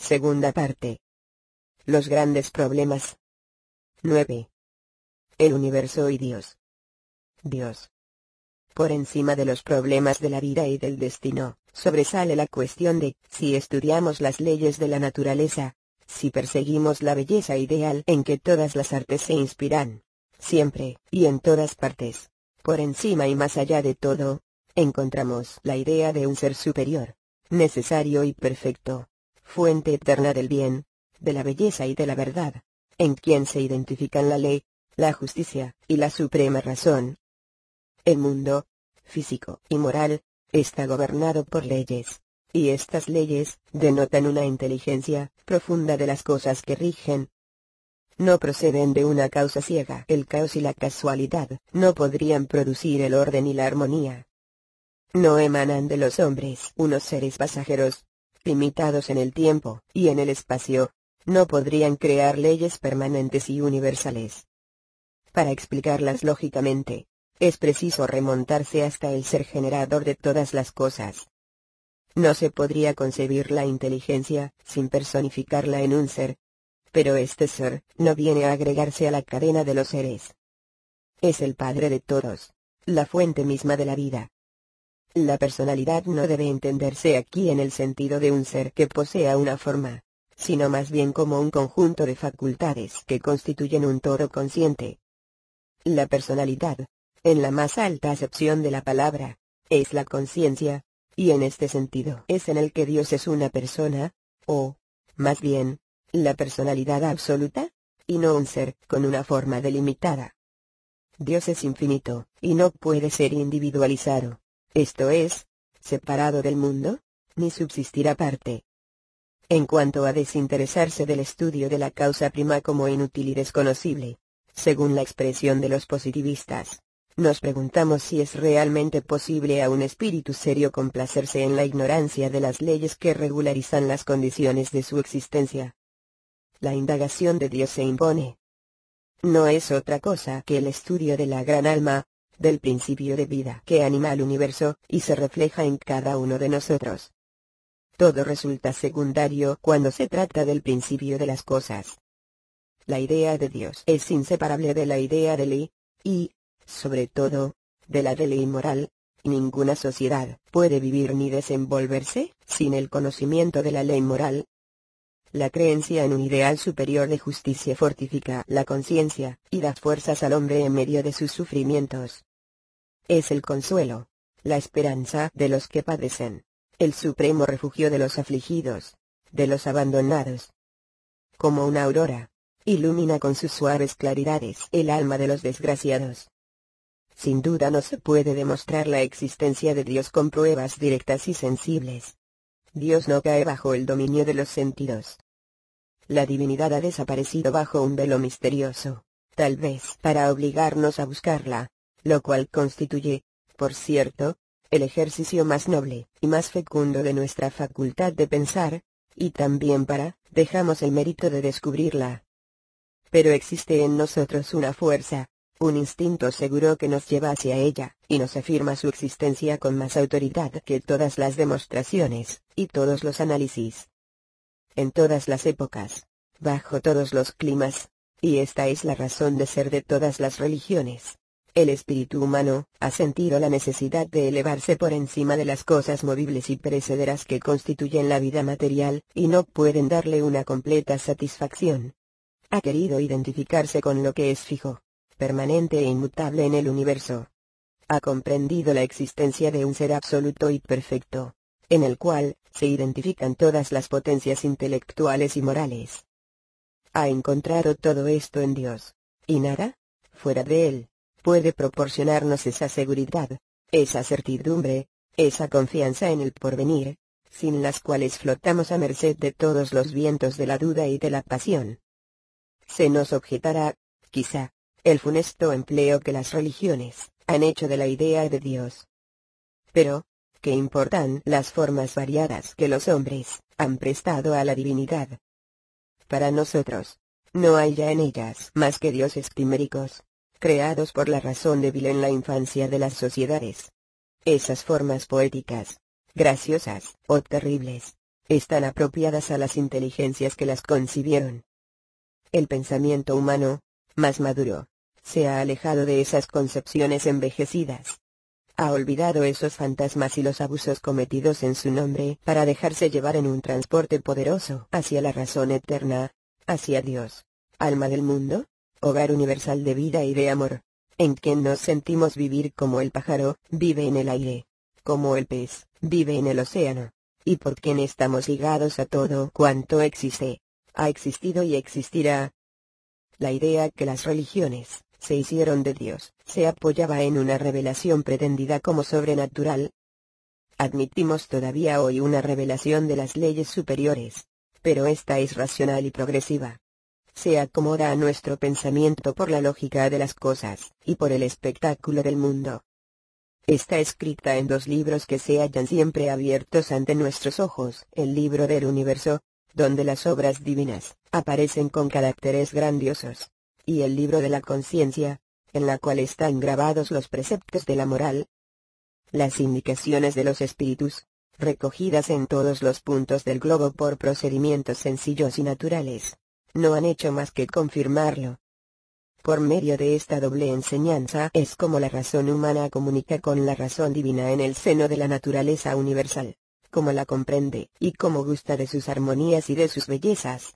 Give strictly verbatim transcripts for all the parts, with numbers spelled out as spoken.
Segunda parte. Los grandes problemas. nueve. El universo y Dios. Dios. Por encima de los problemas de la vida y del destino, sobresale la cuestión de, si estudiamos las leyes de la naturaleza, si perseguimos la belleza ideal en que todas las artes se inspiran, siempre, y en todas partes, por encima y más allá de todo, encontramos la idea de un ser superior, necesario y perfecto, fuente eterna del bien, de la belleza y de la verdad, en quien se identifican la ley, la justicia, y la suprema razón. El mundo, físico y moral, está gobernado por leyes, y estas leyes denotan una inteligencia profunda de las cosas que rigen. No proceden de una causa ciega. El caos y la casualidad no podrían producir el orden y la armonía. No emanan de los hombres unos seres pasajeros, limitados en el tiempo y en el espacio, no podrían crear leyes permanentes y universales. Para explicarlas lógicamente, es preciso remontarse hasta el ser generador de todas las cosas. No se podría concebir la inteligencia sin personificarla en un ser. Pero este ser no viene a agregarse a la cadena de los seres. Es el padre de todos, la fuente misma de la vida. La personalidad no debe entenderse aquí en el sentido de un ser que posea una forma, sino más bien como un conjunto de facultades que constituyen un todo consciente. La personalidad, en la más alta acepción de la palabra, es la conciencia, y en este sentido es en el que Dios es una persona, o, más bien, la personalidad absoluta, y no un ser con una forma delimitada. Dios es infinito, y no puede ser individualizado, esto es, separado del mundo, ni subsistir aparte. En cuanto a desinteresarse del estudio de la causa prima como inútil y desconocible, según la expresión de los positivistas, nos preguntamos si es realmente posible a un espíritu serio complacerse en la ignorancia de las leyes que regularizan las condiciones de su existencia. La indagación de Dios se impone. No es otra cosa que el estudio de la gran alma, del principio de vida que anima al universo y se refleja en cada uno de nosotros. Todo resulta secundario cuando se trata del principio de las cosas. La idea de Dios es inseparable de la idea de ley, y, sobre todo, de la de ley moral, y ninguna sociedad puede vivir ni desenvolverse sin el conocimiento de la ley moral. La creencia en un ideal superior de justicia fortifica la conciencia y da fuerzas al hombre en medio de sus sufrimientos. Es el consuelo, la esperanza de los que padecen, el supremo refugio de los afligidos, de los abandonados. Como una aurora, ilumina con sus suaves claridades el alma de los desgraciados. Sin duda no se puede demostrar la existencia de Dios con pruebas directas y sensibles. Dios no cae bajo el dominio de los sentidos. La divinidad ha desaparecido bajo un velo misterioso, tal vez para obligarnos a buscarla, lo cual constituye, por cierto, el ejercicio más noble y más fecundo de nuestra facultad de pensar, y también para, dejamos el mérito de descubrirla. Pero existe en nosotros una fuerza, un instinto seguro que nos lleva hacia ella, y nos afirma su existencia con más autoridad que todas las demostraciones, y todos los análisis. En todas las épocas, bajo todos los climas, y esta es la razón de ser de todas las religiones, el espíritu humano ha sentido la necesidad de elevarse por encima de las cosas movibles y perecederas que constituyen la vida material, y no pueden darle una completa satisfacción. Ha querido identificarse con lo que es fijo, permanente e inmutable en el universo. Ha comprendido la existencia de un ser absoluto y perfecto, en el cual se identifican todas las potencias intelectuales y morales. Ha encontrado todo esto en Dios, y nada, fuera de él, puede proporcionarnos esa seguridad, esa certidumbre, esa confianza en el porvenir, sin las cuales flotamos a merced de todos los vientos de la duda y de la pasión. Se nos objetará, quizá, el funesto empleo que las religiones han hecho de la idea de Dios. Pero, ¿qué importan las formas variadas que los hombres han prestado a la divinidad? Para nosotros, no hay ya en ellas más que dioses quiméricos, creados por la razón débil en la infancia de las sociedades. Esas formas poéticas, graciosas o terribles, están apropiadas a las inteligencias que las concibieron. El pensamiento humano, más maduro, se ha alejado de esas concepciones envejecidas. Ha olvidado esos fantasmas y los abusos cometidos en su nombre para dejarse llevar en un transporte poderoso hacia la razón eterna, hacia Dios, alma del mundo, hogar universal de vida y de amor, en quien nos sentimos vivir como el pájaro vive en el aire, como el pez vive en el océano, y por quien estamos ligados a todo cuanto existe, ha existido y existirá. La idea que las religiones se hicieron de Dios se apoyaba en una revelación pretendida como sobrenatural. Admitimos todavía hoy una revelación de las leyes superiores, pero esta es racional y progresiva. Se acomoda a nuestro pensamiento por la lógica de las cosas, y por el espectáculo del mundo. Está escrita en dos libros que se hallan siempre abiertos ante nuestros ojos, el libro del universo, donde las obras divinas aparecen con caracteres grandiosos, y el libro de la conciencia, en la cual están grabados los preceptos de la moral. Las indicaciones de los espíritus, recogidas en todos los puntos del globo por procedimientos sencillos y naturales, no han hecho más que confirmarlo. Por medio de esta doble enseñanza es como la razón humana comunica con la razón divina en el seno de la naturaleza universal, como la comprende y como gusta de sus armonías y de sus bellezas.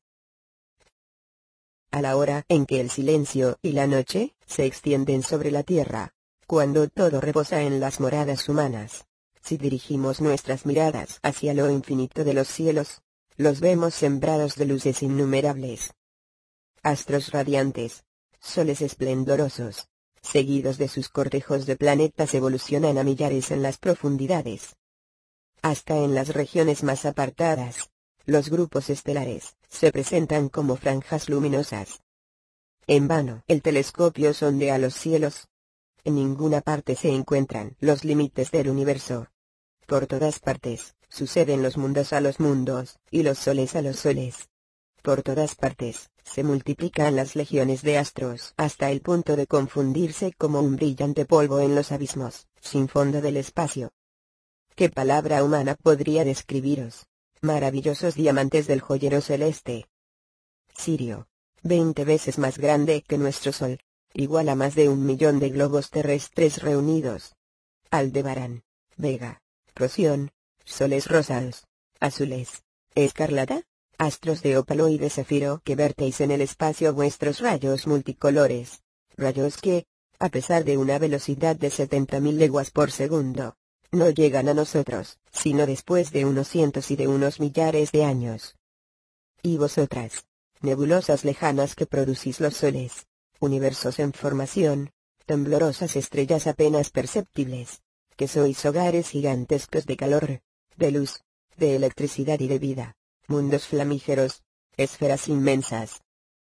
A la hora en que el silencio y la noche se extienden sobre la tierra, cuando todo reposa en las moradas humanas, si dirigimos nuestras miradas hacia lo infinito de los cielos, los vemos sembrados de luces innumerables. Astros radiantes, soles esplendorosos, seguidos de sus cortejos de planetas evolucionan a millares en las profundidades. Hasta en las regiones más apartadas, los grupos estelares se presentan como franjas luminosas. En vano el telescopio sondea los cielos. En ninguna parte se encuentran los límites del universo. Por todas partes, suceden los mundos a los mundos, y los soles a los soles. Por todas partes, se multiplican las legiones de astros hasta el punto de confundirse como un brillante polvo en los abismos, sin fondo del espacio. ¿Qué palabra humana podría describiros? Maravillosos diamantes del joyero celeste. Sirio, veinte veces más grande que nuestro Sol, igual a más de un millón de globos terrestres reunidos. Aldebarán, Vega, Procyon, soles rosados, azules, escarlata, astros de ópalo y de zafiro que vertéis en el espacio vuestros rayos multicolores, rayos que, a pesar de una velocidad de setenta mil leguas por segundo, no llegan a nosotros, sino después de unos cientos y de unos millares de años. Y vosotras, nebulosas lejanas que producís los soles, universos en formación, temblorosas estrellas apenas perceptibles, que sois hogares gigantescos de calor, de luz, de electricidad y de vida, mundos flamígeros, esferas inmensas.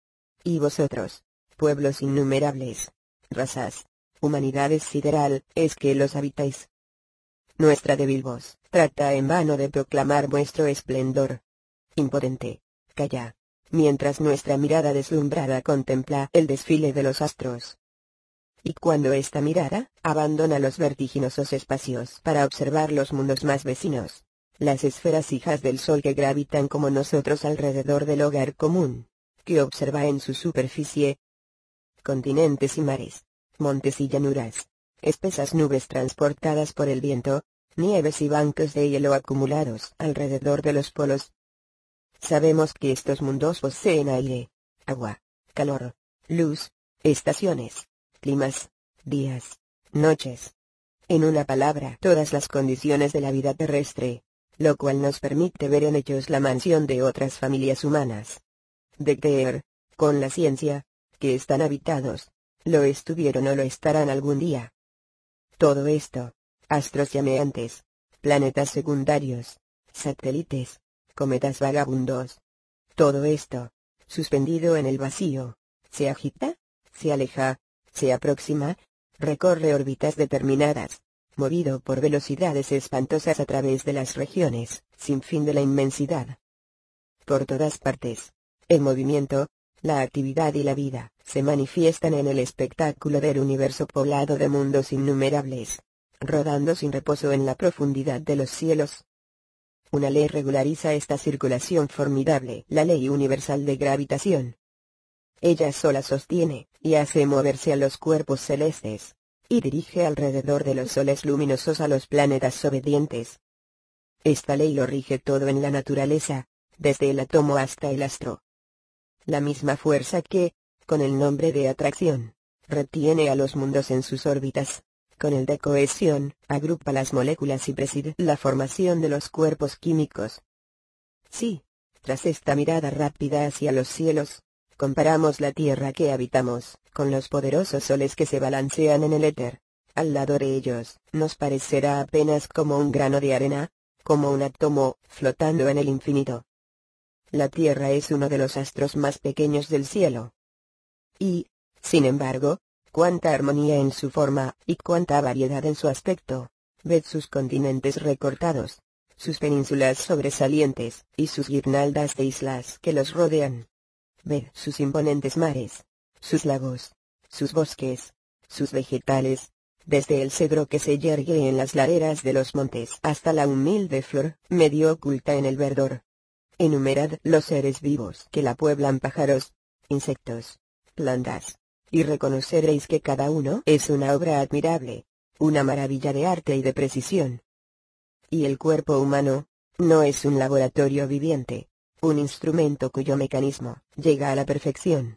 Y vosotros, pueblos innumerables, razas, humanidades sideral, es que los habitáis. Nuestra débil voz trata en vano de proclamar vuestro esplendor. Impotente, calla, mientras nuestra mirada deslumbrada contempla el desfile de los astros. Y cuando esta mirada abandona los vertiginosos espacios para observar los mundos más vecinos, las esferas hijas del Sol que gravitan como nosotros alrededor del hogar común, que observa en su superficie continentes y mares, montes y llanuras, espesas nubes transportadas por el viento, nieves y bancos de hielo acumulados alrededor de los polos. Sabemos que estos mundos poseen aire, agua, calor, luz, estaciones, climas, días, noches. En una palabra, todas las condiciones de la vida terrestre, lo cual nos permite ver en ellos la mansión de otras familias humanas. De creer, con la ciencia, que están habitados, lo estuvieron o lo estarán algún día. Todo esto, astros llameantes, planetas secundarios, satélites, cometas vagabundos. Todo esto, suspendido en el vacío, se agita, se aleja, se aproxima, recorre órbitas determinadas, movido por velocidades espantosas a través de las regiones sin fin de la inmensidad. Por todas partes, el movimiento, la actividad y la vida se manifiestan en el espectáculo del universo poblado de mundos innumerables, rodando sin reposo en la profundidad de los cielos. Una ley regulariza esta circulación formidable, la ley universal de gravitación. Ella sola sostiene, y hace moverse a los cuerpos celestes, y dirige alrededor de los soles luminosos a los planetas obedientes. Esta ley lo rige todo en la naturaleza, desde el átomo hasta el astro. La misma fuerza que, con el nombre de atracción, retiene a los mundos en sus órbitas, con el de cohesión, agrupa las moléculas y preside la formación de los cuerpos químicos. Sí, tras esta mirada rápida hacia los cielos, comparamos la tierra que habitamos, con los poderosos soles que se balancean en el éter. Al lado de ellos, nos parecerá apenas como un grano de arena, como un átomo, flotando en el infinito. La Tierra es uno de los astros más pequeños del cielo. Y, sin embargo, cuánta armonía en su forma, y cuánta variedad en su aspecto. Ved sus continentes recortados, sus penínsulas sobresalientes, y sus guirnaldas de islas que los rodean. Ved sus imponentes mares, sus lagos, sus bosques, sus vegetales, desde el cedro que se yergue en las laderas de los montes hasta la humilde flor, medio oculta en el verdor. Enumerad los seres vivos que la pueblan, pájaros, insectos, plantas, y reconoceréis que cada uno es una obra admirable, una maravilla de arte y de precisión. Y el cuerpo humano, no es un laboratorio viviente, un instrumento cuyo mecanismo llega a la perfección.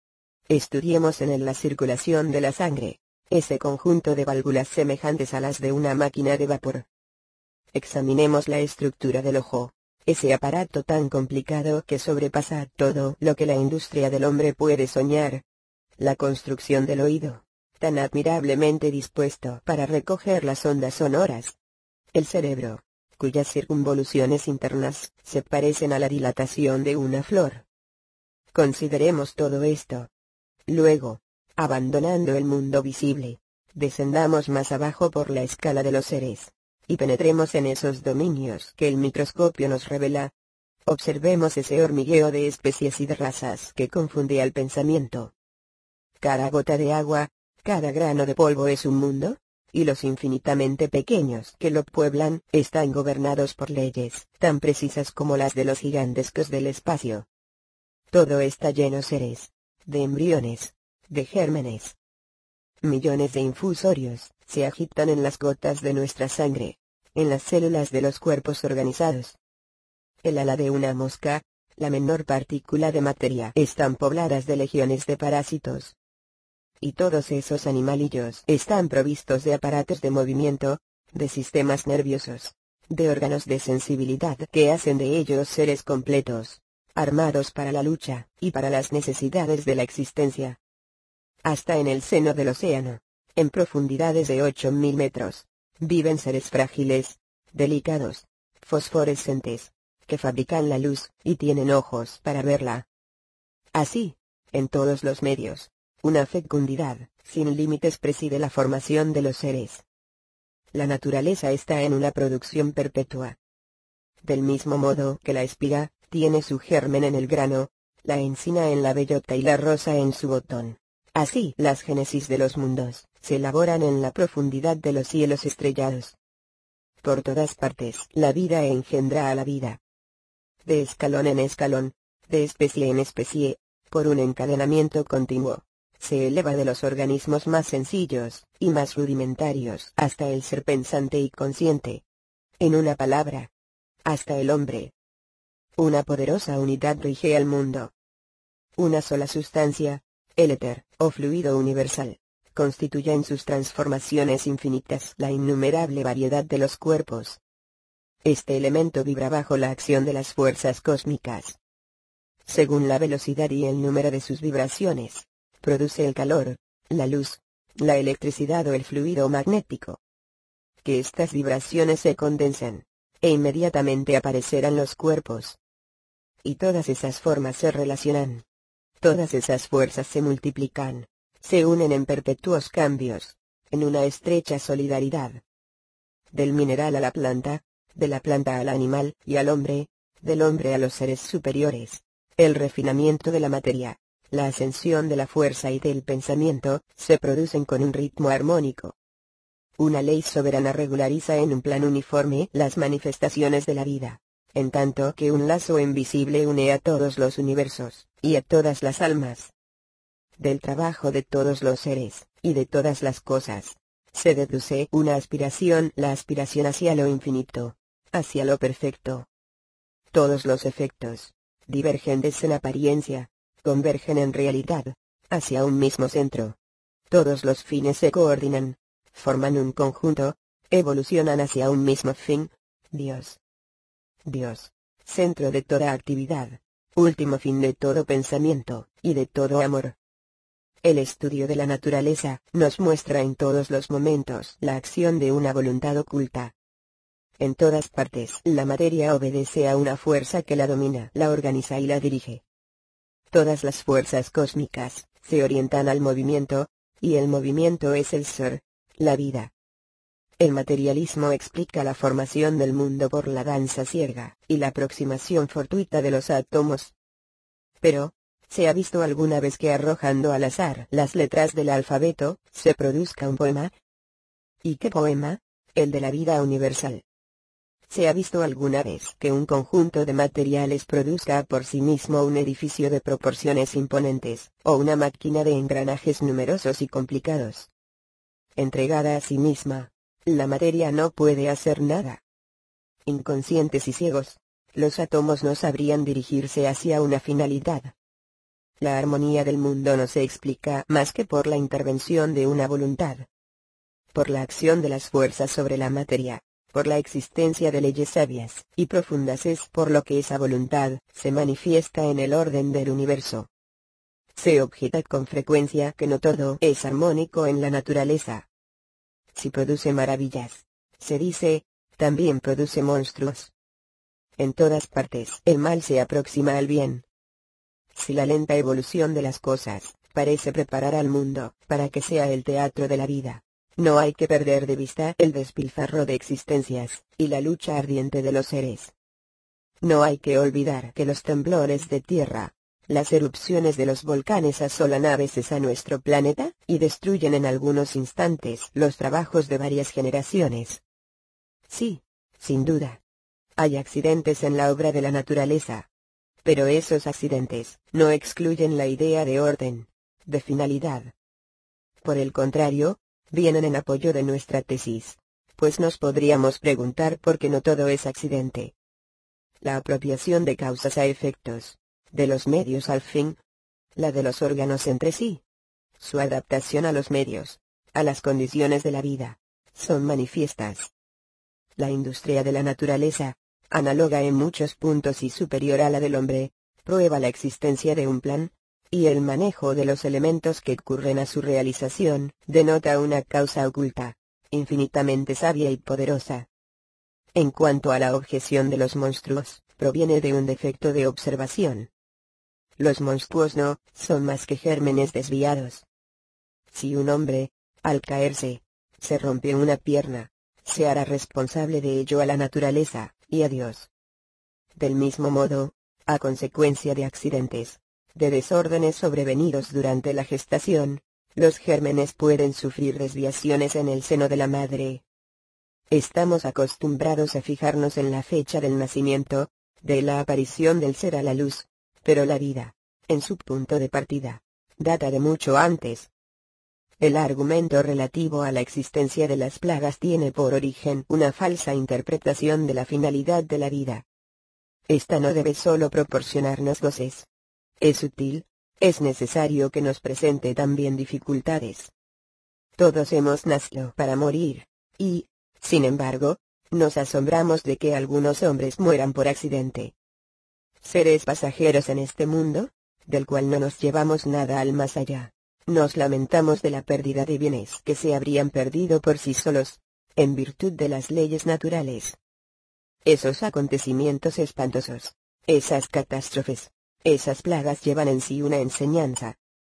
Estudiemos en él la circulación de la sangre, ese conjunto de válvulas semejantes a las de una máquina de vapor. Examinemos la estructura del ojo, ese aparato tan complicado que sobrepasa todo lo que la industria del hombre puede soñar. La construcción del oído, tan admirablemente dispuesto para recoger las ondas sonoras. El cerebro, cuyas circunvoluciones internas se parecen a la dilatación de una flor. Consideremos todo esto. Luego, abandonando el mundo visible, descendamos más abajo por la escala de los seres, y penetremos en esos dominios que el microscopio nos revela. Observemos ese hormigueo de especies y de razas que confunde al pensamiento. Cada gota de agua, cada grano de polvo es un mundo, y los infinitamente pequeños que lo pueblan están gobernados por leyes tan precisas como las de los gigantescos del espacio. Todo está lleno de seres, de embriones, de gérmenes. Millones de infusorios se agitan en las gotas de nuestra sangre, en las células de los cuerpos organizados. El ala de una mosca, la menor partícula de materia, están pobladas de legiones de parásitos. Y todos esos animalillos están provistos de aparatos de movimiento, de sistemas nerviosos, de órganos de sensibilidad que hacen de ellos seres completos, armados para la lucha y para las necesidades de la existencia. Hasta en el seno del océano, en profundidades de ocho mil metros, viven seres frágiles, delicados, fosforescentes, que fabrican la luz y tienen ojos para verla. Así, en todos los medios, una fecundidad sin límites preside la formación de los seres. La naturaleza está en una producción perpetua. Del mismo modo que la espiga tiene su germen en el grano, la encina en la bellota y la rosa en su botón, así las génesis de los mundos se elaboran en la profundidad de los cielos estrellados. Por todas partes la vida engendra a la vida. De escalón en escalón, de especie en especie, por un encadenamiento continuo, se eleva de los organismos más sencillos y más rudimentarios hasta el ser pensante y consciente. En una palabra, hasta el hombre. Una poderosa unidad rige al mundo. Una sola sustancia, el éter, o fluido universal, constituye en sus transformaciones infinitas la innumerable variedad de los cuerpos. Este elemento vibra bajo la acción de las fuerzas cósmicas. Según la velocidad y el número de sus vibraciones, produce el calor, la luz, la electricidad o el fluido magnético. Que estas vibraciones se condensen, e inmediatamente aparecerán los cuerpos. Y todas esas formas se relacionan. Todas esas fuerzas se multiplican, se unen en perpetuos cambios, en una estrecha solidaridad. Del mineral a la planta, de la planta al animal y al hombre, del hombre a los seres superiores, el refinamiento de la materia, la ascensión de la fuerza y del pensamiento, se producen con un ritmo armónico. Una ley soberana regulariza en un plan uniforme las manifestaciones de la vida, en tanto que un lazo invisible une a todos los universos, y a todas las almas. Del trabajo de todos los seres, y de todas las cosas, se deduce una aspiración, la aspiración hacia lo infinito, hacia lo perfecto. Todos los efectos, divergentes en apariencia, convergen en realidad, hacia un mismo centro. Todos los fines se coordinan, forman un conjunto, evolucionan hacia un mismo fin, Dios. Dios, centro de toda actividad, último fin de todo pensamiento, y de todo amor. El estudio de la naturaleza nos muestra en todos los momentos la acción de una voluntad oculta. En todas partes la materia obedece a una fuerza que la domina, la organiza y la dirige. Todas las fuerzas cósmicas se orientan al movimiento, y el movimiento es el ser, la vida. El materialismo explica la formación del mundo por la danza ciega, y la aproximación fortuita de los átomos. Pero, ¿se ha visto alguna vez que arrojando al azar las letras del alfabeto, se produzca un poema? ¿Y qué poema? El de la vida universal. ¿Se ha visto alguna vez que un conjunto de materiales produzca por sí mismo un edificio de proporciones imponentes, o una máquina de engranajes numerosos y complicados? Entregada a sí misma, la materia no puede hacer nada. Inconscientes y ciegos, los átomos no sabrían dirigirse hacia una finalidad. La armonía del mundo no se explica más que por la intervención de una voluntad. Por la acción de las fuerzas sobre la materia, por la existencia de leyes sabias y profundas es por lo que esa voluntad se manifiesta en el orden del universo. Se objeta con frecuencia que no todo es armónico en la naturaleza. Si produce maravillas, se dice, también produce monstruos. En todas partes el mal se aproxima al bien. Si la lenta evolución de las cosas parece preparar al mundo para que sea el teatro de la vida, no hay que perder de vista el despilfarro de existencias, y la lucha ardiente de los seres. No hay que olvidar que los temblores de tierra, las erupciones de los volcanes asolan a veces a nuestro planeta, y destruyen en algunos instantes los trabajos de varias generaciones. Sí, sin duda. Hay accidentes en la obra de la naturaleza. Pero esos accidentes no excluyen la idea de orden, de finalidad. Por el contrario, vienen en apoyo de nuestra tesis, pues nos podríamos preguntar por qué no todo es accidente. La apropiación de causas a efectos, de los medios al fin, la de los órganos entre sí, su adaptación a los medios, a las condiciones de la vida, son manifiestas. La industria de la naturaleza, análoga en muchos puntos y superior a la del hombre, prueba la existencia de un plan, y el manejo de los elementos que ocurren a su realización, denota una causa oculta, infinitamente sabia y poderosa. En cuanto a la objeción de los monstruos, proviene de un defecto de observación. Los monstruos no son más que gérmenes desviados. Si un hombre, al caerse, se rompe una pierna, se hará responsable de ello a la naturaleza, y a Dios. Del mismo modo, a consecuencia de accidentes, de desórdenes sobrevenidos durante la gestación, los gérmenes pueden sufrir desviaciones en el seno de la madre. Estamos acostumbrados a fijarnos en la fecha del nacimiento, de la aparición del ser a la luz, pero la vida, en su punto de partida, data de mucho antes. El argumento relativo a la existencia de las plagas tiene por origen una falsa interpretación de la finalidad de la vida. Esta no debe solo proporcionarnos goces. Es útil, es necesario que nos presente también dificultades. Todos hemos nacido para morir, y, sin embargo, nos asombramos de que algunos hombres mueran por accidente. Seres pasajeros en este mundo, del cual no nos llevamos nada al más allá. Nos lamentamos de la pérdida de bienes que se habrían perdido por sí solos, en virtud de las leyes naturales. Esos acontecimientos espantosos, esas catástrofes, esas plagas llevan en sí una enseñanza.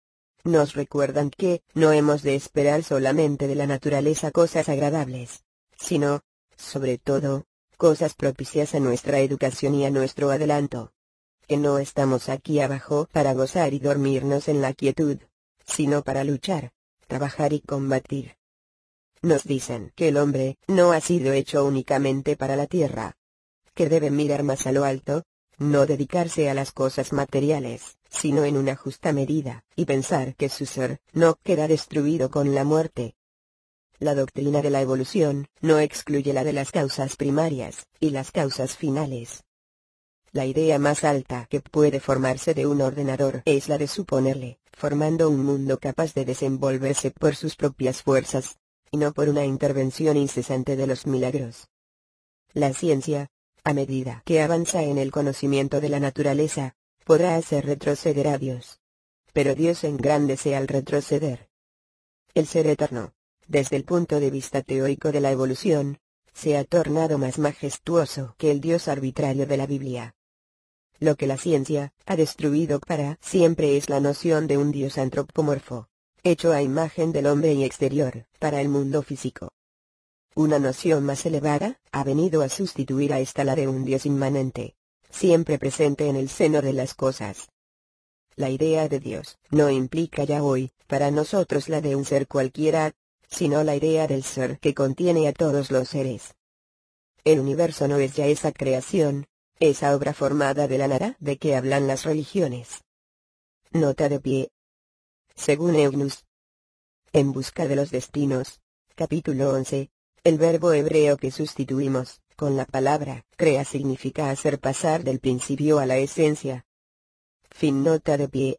Nos recuerdan que no hemos de esperar solamente de la naturaleza cosas agradables, sino, sobre todo, cosas propicias a nuestra educación y a nuestro adelanto. Que no estamos aquí abajo para gozar y dormirnos en la quietud, sino para luchar, trabajar y combatir. nos dicen que el hombre no ha sido hecho únicamente para la tierra, que debe mirar más a lo alto, no dedicarse a las cosas materiales, sino en una justa medida, y pensar que su ser no queda destruido con la muerte. La doctrina de la evolución no excluye la de las causas primarias y las causas finales. La idea más alta que puede formarse de un ordenador es la de suponerle, formando un mundo capaz de desenvolverse por sus propias fuerzas, y no por una intervención incesante de los milagros. La ciencia, a medida que avanza en el conocimiento de la naturaleza, podrá hacer retroceder a Dios. Pero Dios engrandece al retroceder. El ser eterno, desde el punto de vista teórico de la evolución, se ha tornado más majestuoso que el Dios arbitrario de la Biblia. Lo que la ciencia ha destruido para siempre es la noción de un Dios antropomorfo, hecho a imagen del hombre y exterior, para el mundo físico. Una noción más elevada ha venido a sustituir a esta, la de un Dios inmanente, siempre presente en el seno de las cosas. La idea de Dios no implica ya hoy, para nosotros, la de un ser cualquiera, sino la idea del ser que contiene a todos los seres. El universo no es ya esa creación, esa obra formada de la nada de que hablan las religiones. Nota de pie. Según Eugnus, En busca de los destinos, capítulo once, el verbo hebreo que sustituimos con la palabra crea significa hacer pasar del principio a la esencia. Fin. Nota de pie.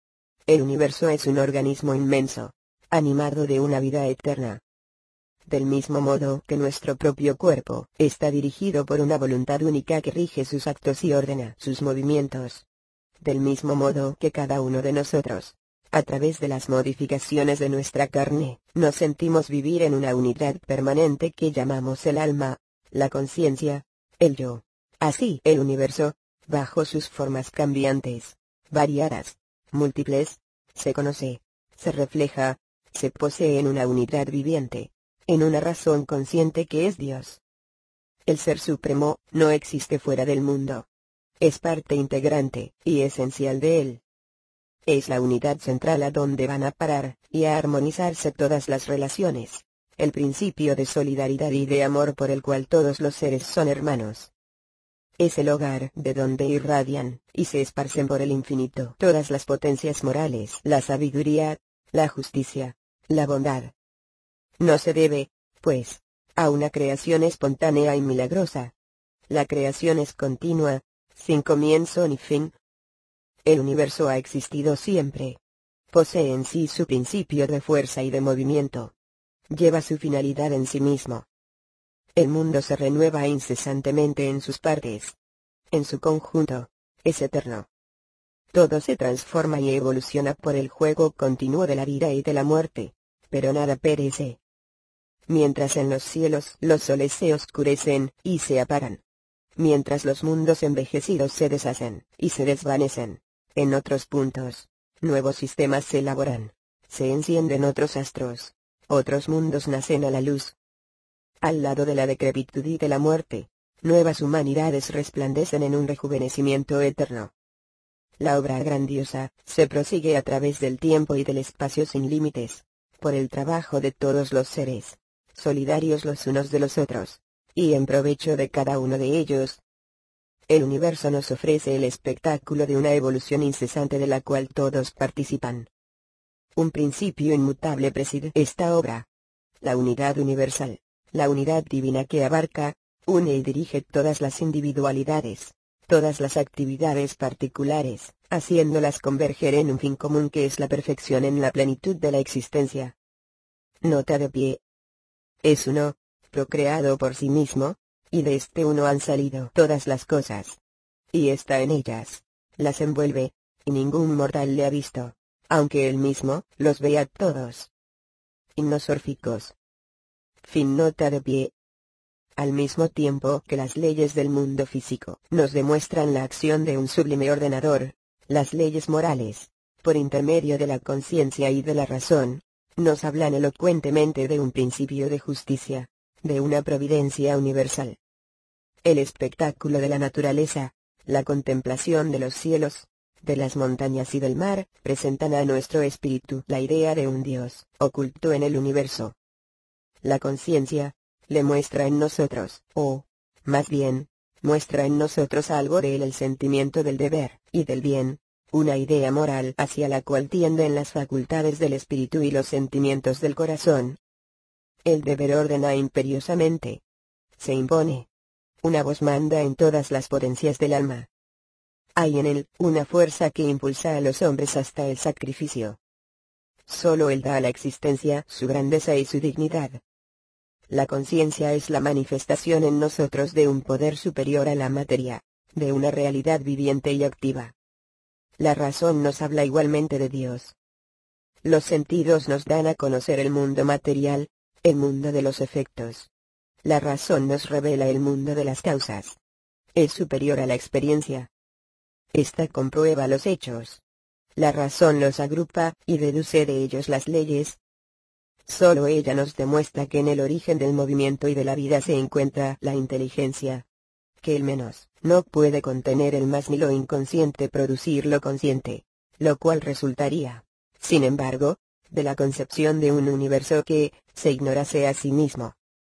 El universo es un organismo inmenso, animado de una vida eterna. Del mismo modo que nuestro propio cuerpo está dirigido por una voluntad única que rige sus actos y ordena sus movimientos. Del mismo modo que cada uno de nosotros, a través de las modificaciones de nuestra carne, nos sentimos vivir en una unidad permanente que llamamos el alma, la conciencia, el yo. Así el universo, bajo sus formas cambiantes, variadas, múltiples, se conoce, se refleja, se posee en una unidad viviente, en una razón consciente que es Dios. El Ser Supremo no existe fuera del mundo. Es parte integrante y esencial de él. Es la unidad central a donde van a parar y a armonizarse todas las relaciones, el principio de solidaridad y de amor por el cual todos los seres son hermanos. Es el hogar de donde irradian y se esparcen por el infinito todas las potencias morales, la sabiduría, la justicia, la bondad. No se debe, pues, a una creación espontánea y milagrosa. La creación es continua, sin comienzo ni fin. El universo ha existido siempre. Posee en sí su principio de fuerza y de movimiento. Lleva su finalidad en sí mismo. El mundo se renueva incesantemente en sus partes. En su conjunto, es eterno. Todo se transforma y evoluciona por el juego continuo de la vida y de la muerte, pero nada perece. Mientras en los cielos los soles se oscurecen y se apagan. Mientras los mundos envejecidos se deshacen y se desvanecen, en otros puntos, nuevos sistemas se elaboran, se encienden otros astros, otros mundos nacen a la luz. Al lado de la decrepitud y de la muerte, nuevas humanidades resplandecen en un rejuvenecimiento eterno. La obra grandiosa se prosigue a través del tiempo y del espacio sin límites, por el trabajo de todos los seres, solidarios los unos de los otros, y en provecho de cada uno de ellos. El universo nos ofrece el espectáculo de una evolución incesante de la cual todos participan. Un principio inmutable preside esta obra. La unidad universal, la unidad divina que abarca, une y dirige todas las individualidades, todas las actividades particulares, haciéndolas converger en un fin común que es la perfección en la plenitud de la existencia. Nota de pie. Es uno, procreado por sí mismo, y de este uno han salido todas las cosas. Y está en ellas, las envuelve, y ningún mortal le ha visto, aunque él mismo los vea todos. Himnos órficos. Fin. Nota de pie. Al mismo tiempo que las leyes del mundo físico nos demuestran la acción de un sublime ordenador, las leyes morales, por intermedio de la conciencia y de la razón, nos hablan elocuentemente de un principio de justicia, de una providencia universal. El espectáculo de la naturaleza, la contemplación de los cielos, de las montañas y del mar, presentan a nuestro espíritu la idea de un Dios oculto en el universo. La conciencia, le muestra en nosotros, o, más bien, muestra en nosotros algo de él, el sentimiento del deber, y del bien, una idea moral hacia la cual tienden las facultades del espíritu y los sentimientos del corazón. El deber ordena imperiosamente. Se impone. Una voz manda en todas las potencias del alma. Hay en él una fuerza que impulsa a los hombres hasta el sacrificio. Solo él da a la existencia su grandeza y su dignidad. La conciencia es la manifestación en nosotros de un poder superior a la materia, de una realidad viviente y activa. La razón nos habla igualmente de Dios. Los sentidos nos dan a conocer el mundo material, el mundo de los efectos. La razón nos revela el mundo de las causas. Es superior a la experiencia. Esta comprueba los hechos. La razón los agrupa y deduce de ellos las leyes. Solo ella nos demuestra que en el origen del movimiento y de la vida se encuentra la inteligencia. Que el menos no puede contener el más ni lo inconsciente producir lo consciente, lo cual resultaría, sin embargo, de la concepción de un universo que se ignorase a sí mismo.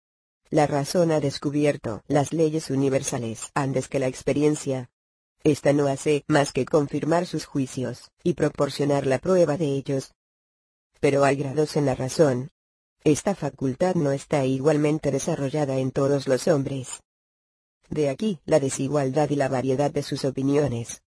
La razón ha descubierto las leyes universales antes que la experiencia. Esta no hace más que confirmar sus juicios y proporcionar la prueba de ellos. Pero hay grados en la razón. Esta facultad no está igualmente desarrollada en todos los hombres. De aquí la desigualdad y la variedad de sus opiniones.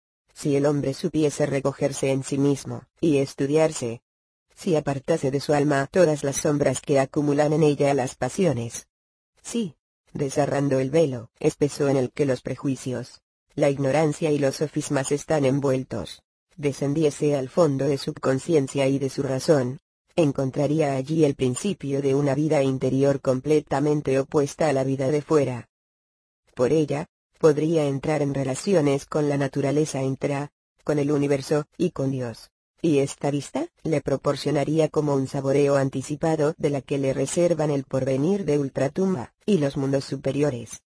Si el hombre supiese recogerse en sí mismo, y estudiarse, si apartase de su alma todas las sombras que acumulan en ella las pasiones, si, desgarrando el velo espeso en el que los prejuicios, la ignorancia y los sofismas están envueltos, descendiese al fondo de su conciencia y de su razón, encontraría allí el principio de una vida interior completamente opuesta a la vida de fuera. Por ella, podría entrar en relaciones con la naturaleza entera, con el universo y con Dios, y esta vista le proporcionaría como un saboreo anticipado de la que le reservan el porvenir de ultratumba y los mundos superiores.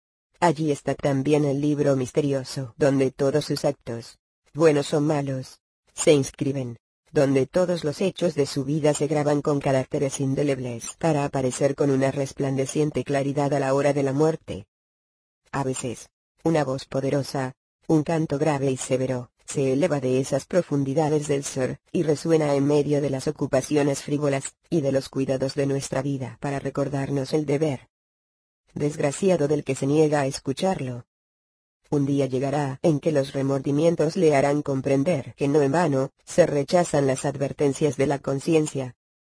Allí está también el libro misterioso donde todos sus actos, buenos o malos, se inscriben, donde todos los hechos de su vida se graban con caracteres indelebles para aparecer con una resplandeciente claridad a la hora de la muerte. A veces, una voz poderosa, un canto grave y severo, se eleva de esas profundidades del ser, y resuena en medio de las ocupaciones frívolas, y de los cuidados de nuestra vida para recordarnos el deber. Desgraciado del que se niega a escucharlo. Un día llegará en que los remordimientos le harán comprender que no en vano se rechazan las advertencias de la conciencia.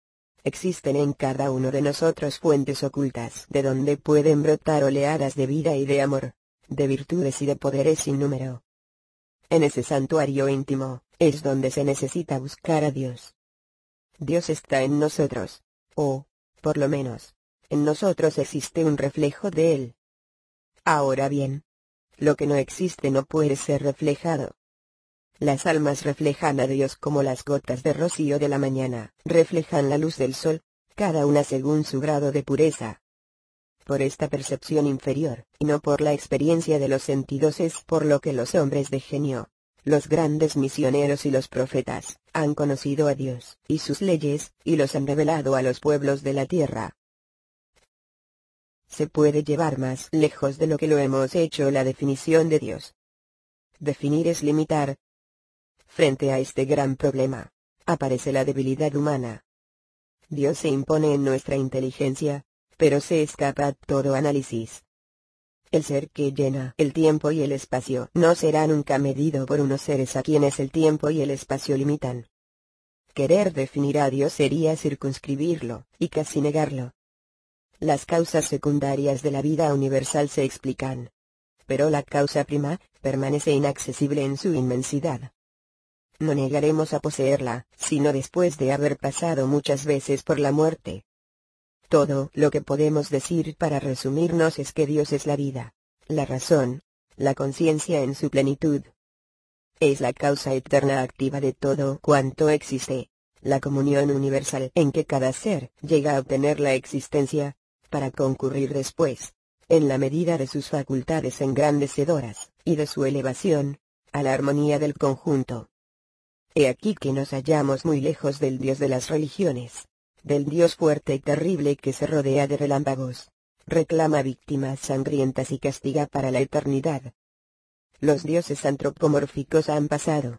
Existen en cada uno de nosotros fuentes ocultas de donde pueden brotar oleadas de vida y de amor, de virtudes y de poderes sin número. En ese santuario íntimo, es donde se necesita buscar a Dios. Dios está en nosotros, o, por lo menos, en nosotros existe un reflejo de Él. Ahora bien, lo que no existe no puede ser reflejado. Las almas reflejan a Dios como las gotas de rocío de la mañana reflejan la luz del sol, cada una según su grado de pureza. Por esta percepción inferior, y no por la experiencia de los sentidos, es por lo que los hombres de genio, los grandes misioneros y los profetas, han conocido a Dios y sus leyes, y los han revelado a los pueblos de la tierra. Se puede llevar más lejos de lo que lo hemos hecho la definición de Dios. Definir es limitar. Frente a este gran problema, aparece la debilidad humana. Dios se impone en nuestra inteligencia, pero se escapa a todo análisis. El ser que llena el tiempo y el espacio no será nunca medido por unos seres a quienes el tiempo y el espacio limitan. Querer definir a Dios sería circunscribirlo, y casi negarlo. Las causas secundarias de la vida universal se explican. Pero la causa prima, permanece inaccesible en su inmensidad. No negaremos a poseerla, sino después de haber pasado muchas veces por la muerte. Todo lo que podemos decir para resumirnos es que Dios es la vida, la razón, la conciencia en su plenitud. Es la causa eterna activa de todo cuanto existe, la comunión universal en que cada ser llega a obtener la existencia, para concurrir después, en la medida de sus facultades engrandecedoras, y de su elevación, a la armonía del conjunto. He aquí que nos hallamos muy lejos del Dios de las religiones, del Dios fuerte y terrible que se rodea de relámpagos, reclama víctimas sangrientas y castiga para la eternidad. Los dioses antropomórficos han pasado.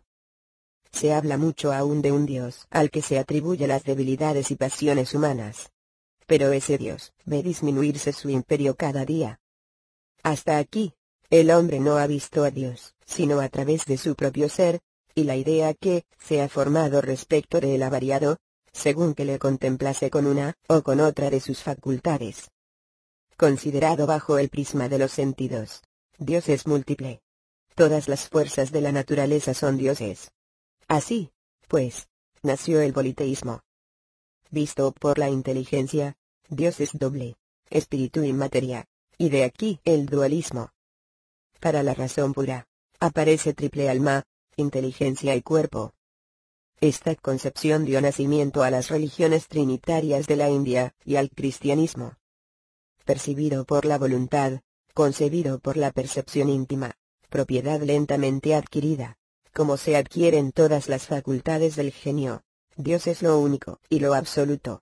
Se habla mucho aún de un Dios al que se atribuye las debilidades y pasiones humanas. Pero ese Dios ve disminuirse su imperio cada día. Hasta aquí, el hombre no ha visto a Dios, sino a través de su propio ser, y la idea que se ha formado respecto de él ha variado, según que le contemplase con una o con otra de sus facultades. Considerado bajo el prisma de los sentidos, Dios es múltiple. Todas las fuerzas de la naturaleza son dioses. Así, pues, nació el politeísmo. Visto por la inteligencia, Dios es doble, espíritu y materia, y de aquí el dualismo. Para la razón pura, aparece triple alma, inteligencia y cuerpo. Esta concepción dio nacimiento a las religiones trinitarias de la India y al cristianismo. Percibido por la voluntad, concebido por la percepción íntima, propiedad lentamente adquirida, como se adquieren todas las facultades del genio, Dios es lo único y lo absoluto.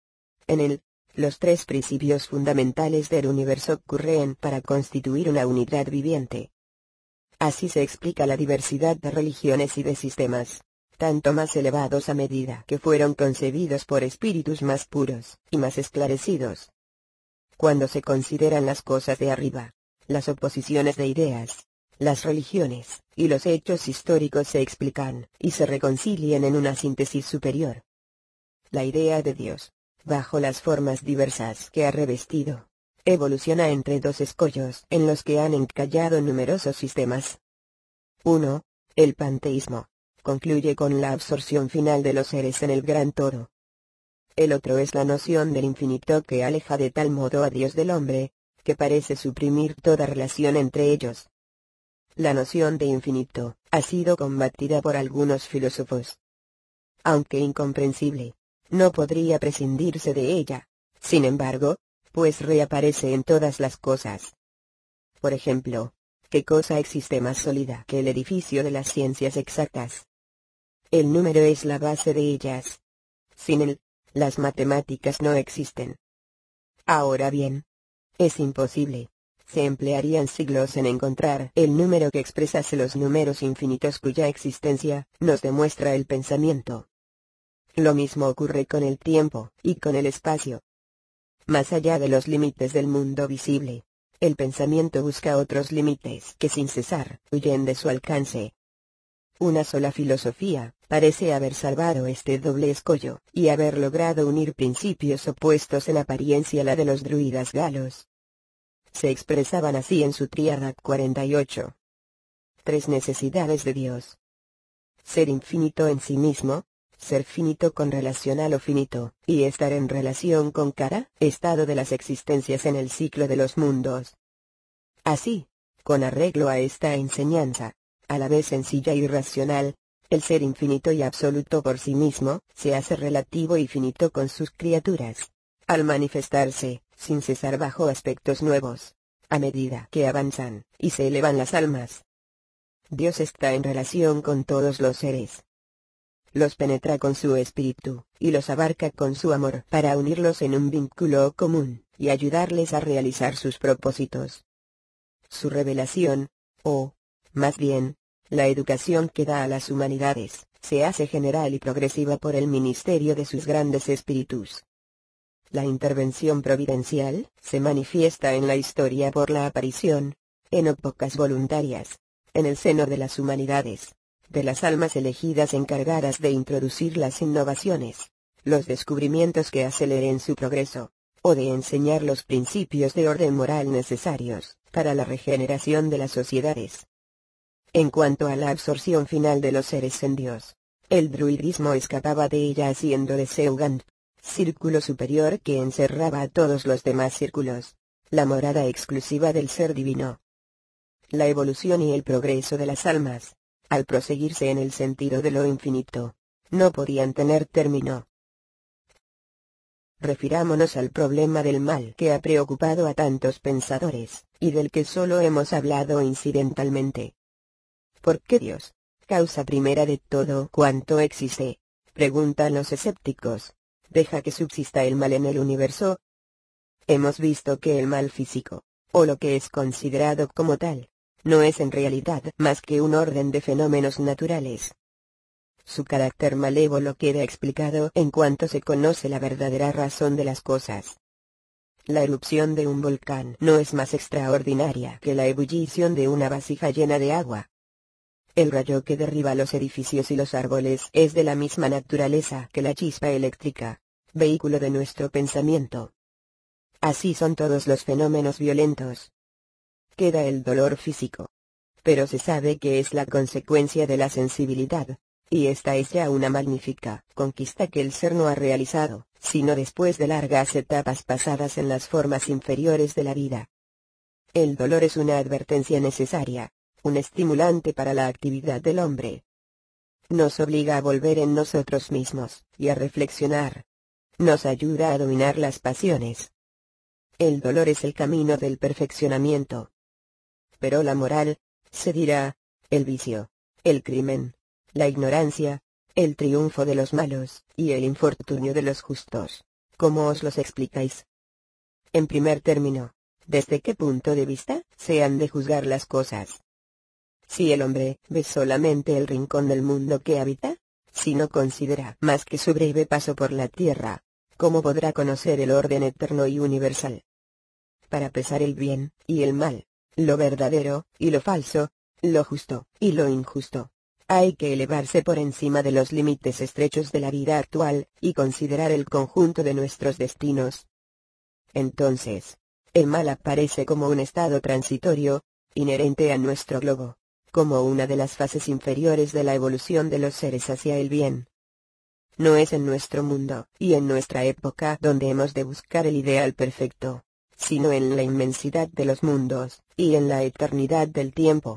En él, los tres principios fundamentales del universo ocurren para constituir una unidad viviente. Así se explica la diversidad de religiones y de sistemas, tanto más elevados a medida que fueron concebidos por espíritus más puros y más esclarecidos. Cuando se consideran las cosas de arriba, las oposiciones de ideas, las religiones y los hechos históricos se explican y se reconcilian en una síntesis superior. La idea de Dios, bajo las formas diversas que ha revestido, evoluciona entre dos escollos en los que han encallado numerosos sistemas. uno. El panteísmo concluye con la absorción final de los seres en el gran todo. El otro es la noción del infinito que aleja de tal modo a Dios del hombre, que parece suprimir toda relación entre ellos. La noción de infinito ha sido combatida por algunos filósofos. Aunque incomprensible, no podría prescindirse de ella, sin embargo, pues reaparece en todas las cosas. Por ejemplo, ¿qué cosa existe más sólida que el edificio de las ciencias exactas? El número es la base de ellas. Sin él, las matemáticas no existen. Ahora bien, es imposible. Se emplearían siglos en encontrar el número que expresase los números infinitos cuya existencia nos demuestra el pensamiento. Lo mismo ocurre con el tiempo y con el espacio. Más allá de los límites del mundo visible, el pensamiento busca otros límites que sin cesar huyen de su alcance. Una sola filosofía parece haber salvado este doble escollo y haber logrado unir principios opuestos en apariencia a la de los druidas galos. Se expresaban así en su tríada cuarenta y ocho. Tres necesidades de Dios. Ser infinito en sí mismo, ser finito con relación a lo finito, y estar en relación con cada estado de las existencias en el ciclo de los mundos. Así, con arreglo a esta enseñanza, a la vez sencilla y racional, el ser infinito y absoluto por sí mismo, se hace relativo y finito con sus criaturas, al manifestarse, sin cesar bajo aspectos nuevos, a medida que avanzan y se elevan las almas. Dios está en relación con todos los seres. Los penetra con su espíritu, y los abarca con su amor para unirlos en un vínculo común, y ayudarles a realizar sus propósitos. Su revelación, o, más bien, la educación que da a las humanidades, se hace general y progresiva por el ministerio de sus grandes espíritus. La intervención providencial se manifiesta en la historia por la aparición, en épocas voluntarias, en el seno de las humanidades, de las almas elegidas encargadas de introducir las innovaciones, los descubrimientos que aceleren su progreso, o de enseñar los principios de orden moral necesarios para la regeneración de las sociedades. En cuanto a la absorción final de los seres en Dios, el druidismo escapaba de ella haciendo de Seugand, círculo superior que encerraba a todos los demás círculos, la morada exclusiva del ser divino. La evolución y el progreso de las almas, al proseguirse en el sentido de lo infinito, no podían tener término. Refirámonos al problema del mal que ha preocupado a tantos pensadores, y del que solo hemos hablado incidentalmente. ¿Por qué Dios, causa primera de todo cuanto existe?, preguntan los escépticos, deja que subsista el mal en el universo. Hemos visto que el mal físico, o lo que es considerado como tal, no es en realidad más que un orden de fenómenos naturales. Su carácter malévolo queda explicado en cuanto se conoce la verdadera razón de las cosas. La erupción de un volcán no es más extraordinaria que la ebullición de una vasija llena de agua. El rayo que derriba los edificios y los árboles es de la misma naturaleza que la chispa eléctrica, vehículo de nuestro pensamiento. Así son todos los fenómenos violentos. Queda el dolor físico. Pero se sabe que es la consecuencia de la sensibilidad, y esta es ya una magnífica conquista que el ser no ha realizado, sino después de largas etapas pasadas en las formas inferiores de la vida. El dolor es una advertencia necesaria, un estimulante para la actividad del hombre. Nos obliga a volver en nosotros mismos, y a reflexionar. Nos ayuda a dominar las pasiones. El dolor es el camino del perfeccionamiento. Pero la moral, se dirá, el vicio, el crimen, la ignorancia, el triunfo de los malos, y el infortunio de los justos. ¿Cómo os los explicáis? En primer término, ¿desde qué punto de vista se han de juzgar las cosas? Si el hombre ve solamente el rincón del mundo que habita, si no considera más que su breve paso por la tierra, ¿cómo podrá conocer el orden eterno y universal? Para pesar el bien y el mal, lo verdadero y lo falso, lo justo y lo injusto, hay que elevarse por encima de los límites estrechos de la vida actual, y considerar el conjunto de nuestros destinos. Entonces, el mal aparece como un estado transitorio, inherente a nuestro globo, como una de las fases inferiores de la evolución de los seres hacia el bien. No es en nuestro mundo, y en nuestra época donde hemos de buscar el ideal perfecto, sino en la inmensidad de los mundos, y en la eternidad del tiempo.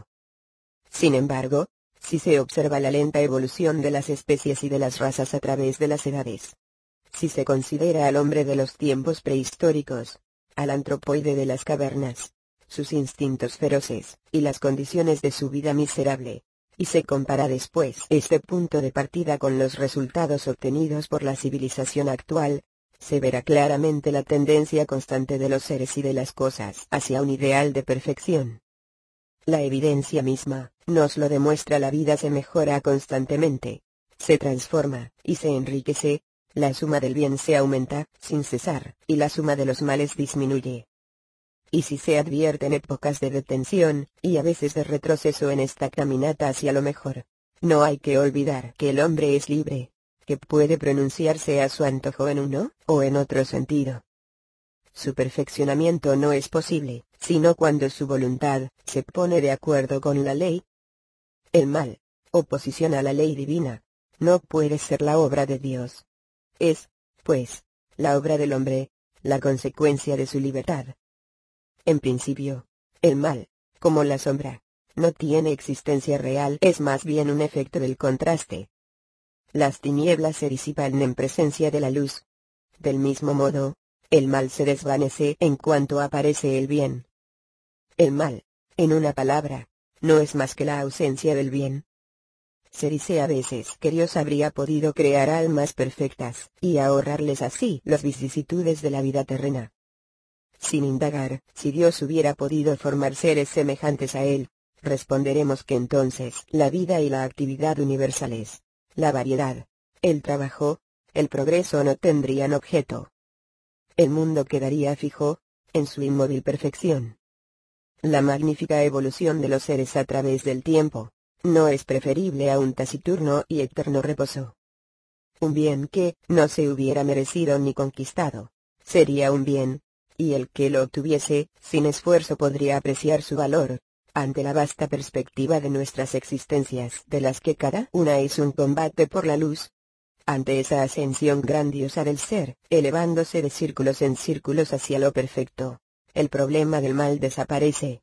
Sin embargo, si se observa la lenta evolución de las especies y de las razas a través de las edades, si se considera al hombre de los tiempos prehistóricos, al antropoide de las cavernas, sus instintos feroces, y las condiciones de su vida miserable, y se compara después este punto de partida con los resultados obtenidos por la civilización actual, se verá claramente la tendencia constante de los seres y de las cosas hacia un ideal de perfección. La evidencia misma nos lo demuestra. La vida se mejora constantemente, se transforma, y se enriquece, la suma del bien se aumenta, sin cesar, y la suma de los males disminuye. Y si se advierten épocas de detención, y a veces de retroceso en esta caminata hacia lo mejor, no hay que olvidar que el hombre es libre, que puede pronunciarse a su antojo en uno o en otro sentido. Su perfeccionamiento no es posible, sino cuando su voluntad se pone de acuerdo con la ley. El mal, oposición a la ley divina, no puede ser la obra de Dios. Es, pues, la obra del hombre, la consecuencia de su libertad. En principio, el mal, como la sombra, no tiene existencia real, es más bien un efecto del contraste. Las tinieblas se disipan en presencia de la luz. Del mismo modo, el mal se desvanece en cuanto aparece el bien. El mal, en una palabra, no es más que la ausencia del bien. Se dice a veces que Dios habría podido crear almas perfectas, y ahorrarles así las vicisitudes de la vida terrena. Sin indagar si Dios hubiera podido formar seres semejantes a Él, responderemos que entonces la vida y la actividad universales, la variedad, el trabajo, el progreso no tendrían objeto. El mundo quedaría fijo, en su inmóvil perfección. La magnífica evolución de los seres a través del tiempo, no es preferible a un taciturno y eterno reposo. Un bien que no se hubiera merecido ni conquistado, sería un bien, y el que lo obtuviese, sin esfuerzo podría apreciar su valor, ante la vasta perspectiva de nuestras existencias, de las que cada una es un combate por la luz. Ante esa ascensión grandiosa del ser, elevándose de círculos en círculos hacia lo perfecto, el problema del mal desaparece.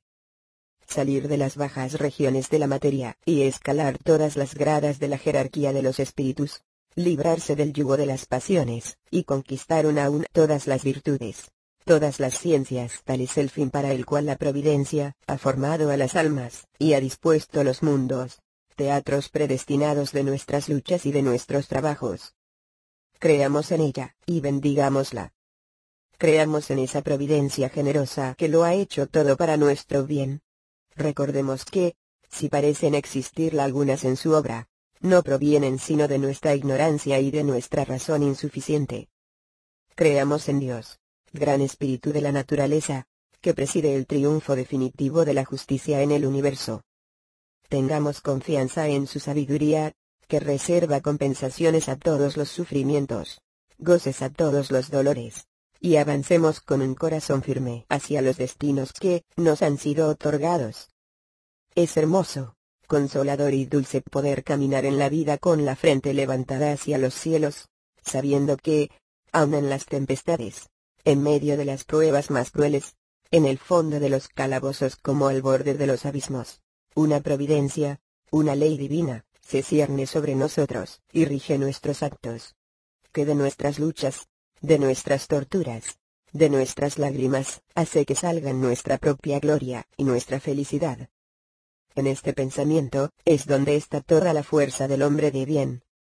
Salir de las bajas regiones de la materia, y escalar todas las gradas de la jerarquía de los espíritus, librarse del yugo de las pasiones, y conquistar una a una todas las virtudes, todas las ciencias. Tal es el fin para el cual la providencia ha formado a las almas, y ha dispuesto los mundos, teatros predestinados de nuestras luchas y de nuestros trabajos. Creamos en ella, y bendigámosla. Creamos en esa providencia generosa que lo ha hecho todo para nuestro bien. Recordemos que, si parecen existir lagunas en su obra, no provienen sino de nuestra ignorancia y de nuestra razón insuficiente. Creamos en Dios, gran espíritu de la naturaleza, que preside el triunfo definitivo de la justicia en el universo. Tengamos confianza en su sabiduría, que reserva compensaciones a todos los sufrimientos, goces a todos los dolores, y avancemos con un corazón firme hacia los destinos que nos han sido otorgados. Es hermoso, consolador y dulce poder caminar en la vida con la frente levantada hacia los cielos, sabiendo que, aun en las tempestades, en medio de las pruebas más crueles, en el fondo de los calabozos como al borde de los abismos, una providencia, una ley divina, se cierne sobre nosotros, y rige nuestros actos. Que de nuestras luchas, de nuestras torturas, de nuestras lágrimas, hace que salgan nuestra propia gloria y nuestra felicidad. En este pensamiento, es donde está toda la fuerza del hombre de bien,